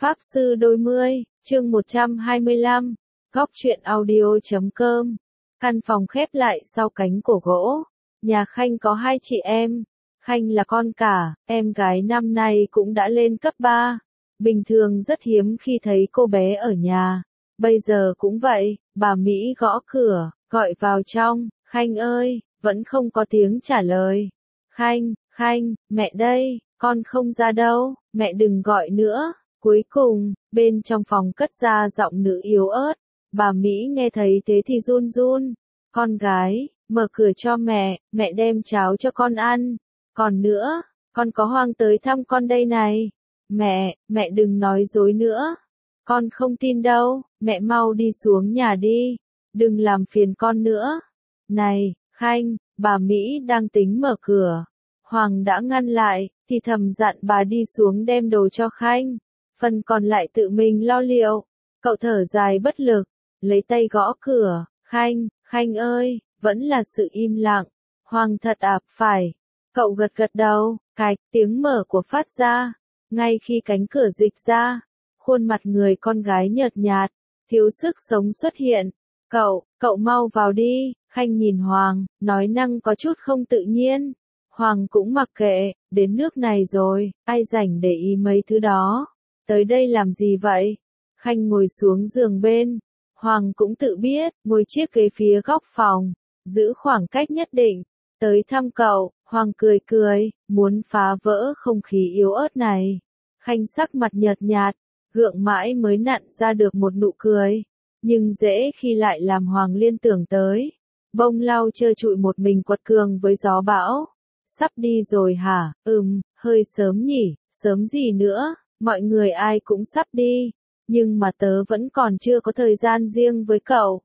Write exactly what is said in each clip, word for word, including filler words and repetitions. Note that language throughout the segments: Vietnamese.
Pháp Sư Đôi Mươi, chương một trăm hai mươi lăm, góc truyện audio chấm com. Căn phòng khép lại sau cánh cổ gỗ. Nhà Khanh có hai chị em. Khanh là con cả, em gái năm nay cũng đã lên cấp ba. Bình thường rất hiếm khi thấy cô bé ở nhà. Bây giờ cũng vậy, bà Mỹ gõ cửa, gọi vào trong, Khanh ơi, vẫn không có tiếng trả lời. Khanh, Khanh, mẹ đây, con không ra đâu, mẹ đừng gọi nữa. Cuối cùng, bên trong phòng cất ra giọng nữ yếu ớt. Bà Mỹ nghe thấy thế thì run run. Con gái, mở cửa cho mẹ, mẹ đem cháo cho con ăn. Còn nữa, con có Hoàng tới thăm con đây này. Mẹ, mẹ đừng nói dối nữa. Con không tin đâu, mẹ mau đi xuống nhà đi. Đừng làm phiền con nữa. Này, Khanh, bà Mỹ đang tính mở cửa. Hoàng đã ngăn lại, thì thầm dặn bà đi xuống đem đồ cho Khanh. Phần còn lại tự mình lo liệu. Cậu thở dài bất lực, lấy tay gõ cửa. Khanh, Khanh ơi, vẫn là sự im lặng. Hoàng thật à, phải. Cậu gật gật đầu, cạch, tiếng mở của phát ra. Ngay khi cánh cửa dịch ra, khuôn mặt người con gái nhợt nhạt, thiếu sức sống xuất hiện. Cậu, cậu mau vào đi. Khanh nhìn Hoàng, nói năng có chút không tự nhiên. Hoàng cũng mặc kệ, đến nước này rồi, ai rảnh để ý mấy thứ đó. Tới đây làm gì vậy? Khanh ngồi xuống giường bên. Hoàng cũng tự biết, ngồi chiếc ghế phía góc phòng, giữ khoảng cách nhất định. Tới thăm cậu, Hoàng cười cười, muốn phá vỡ không khí yếu ớt này. Khanh sắc mặt nhợt nhạt, gượng mãi mới nặn ra được một nụ cười. Nhưng dễ khi lại làm Hoàng liên tưởng tới. Bông lau trơ trụi một mình quật cường với gió bão. Sắp đi rồi hả? Ừm, hơi sớm nhỉ, sớm gì nữa, mọi người ai cũng sắp đi. Nhưng mà tớ vẫn còn chưa có thời gian riêng với cậu.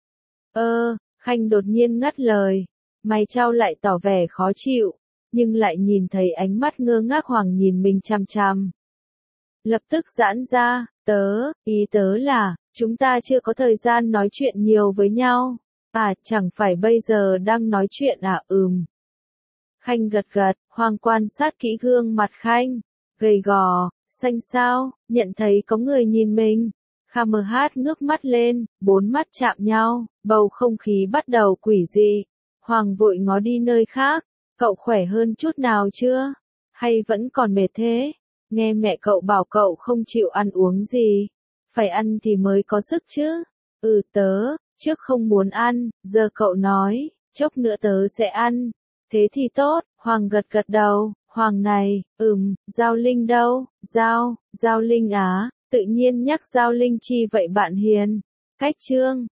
Ơ, Khanh đột nhiên ngắt lời. Mày trao lại tỏ vẻ khó chịu, nhưng lại nhìn thấy ánh mắt ngơ ngác Hoàng nhìn mình chằm chằm. Lập tức giãn ra, tớ, ý tớ là, chúng ta chưa có thời gian nói chuyện nhiều với nhau. À, chẳng phải bây giờ đang nói chuyện à, ừm. Khanh gật gật, Hoàng quan sát kỹ gương mặt Khanh. Gầy gò, xanh xao, nhận thấy có người nhìn mình. Kha mờ hát ngước mắt lên, bốn mắt chạm nhau, bầu không khí bắt đầu quỷ dị. Hoàng vội ngó đi nơi khác. Cậu khỏe hơn chút nào chưa? Hay vẫn còn mệt thế? Nghe mẹ cậu bảo cậu không chịu ăn uống gì. Phải ăn thì mới có sức chứ. Ừ tớ, trước không muốn ăn, giờ cậu nói, chốc nữa tớ sẽ ăn. Thế thì tốt, Hoàng gật gật đầu. Hoàng này, ừm, Giao Linh đâu? Giao, Giao Linh á, tự nhiên nhắc Giao Linh chi vậy bạn hiền. Cách chương,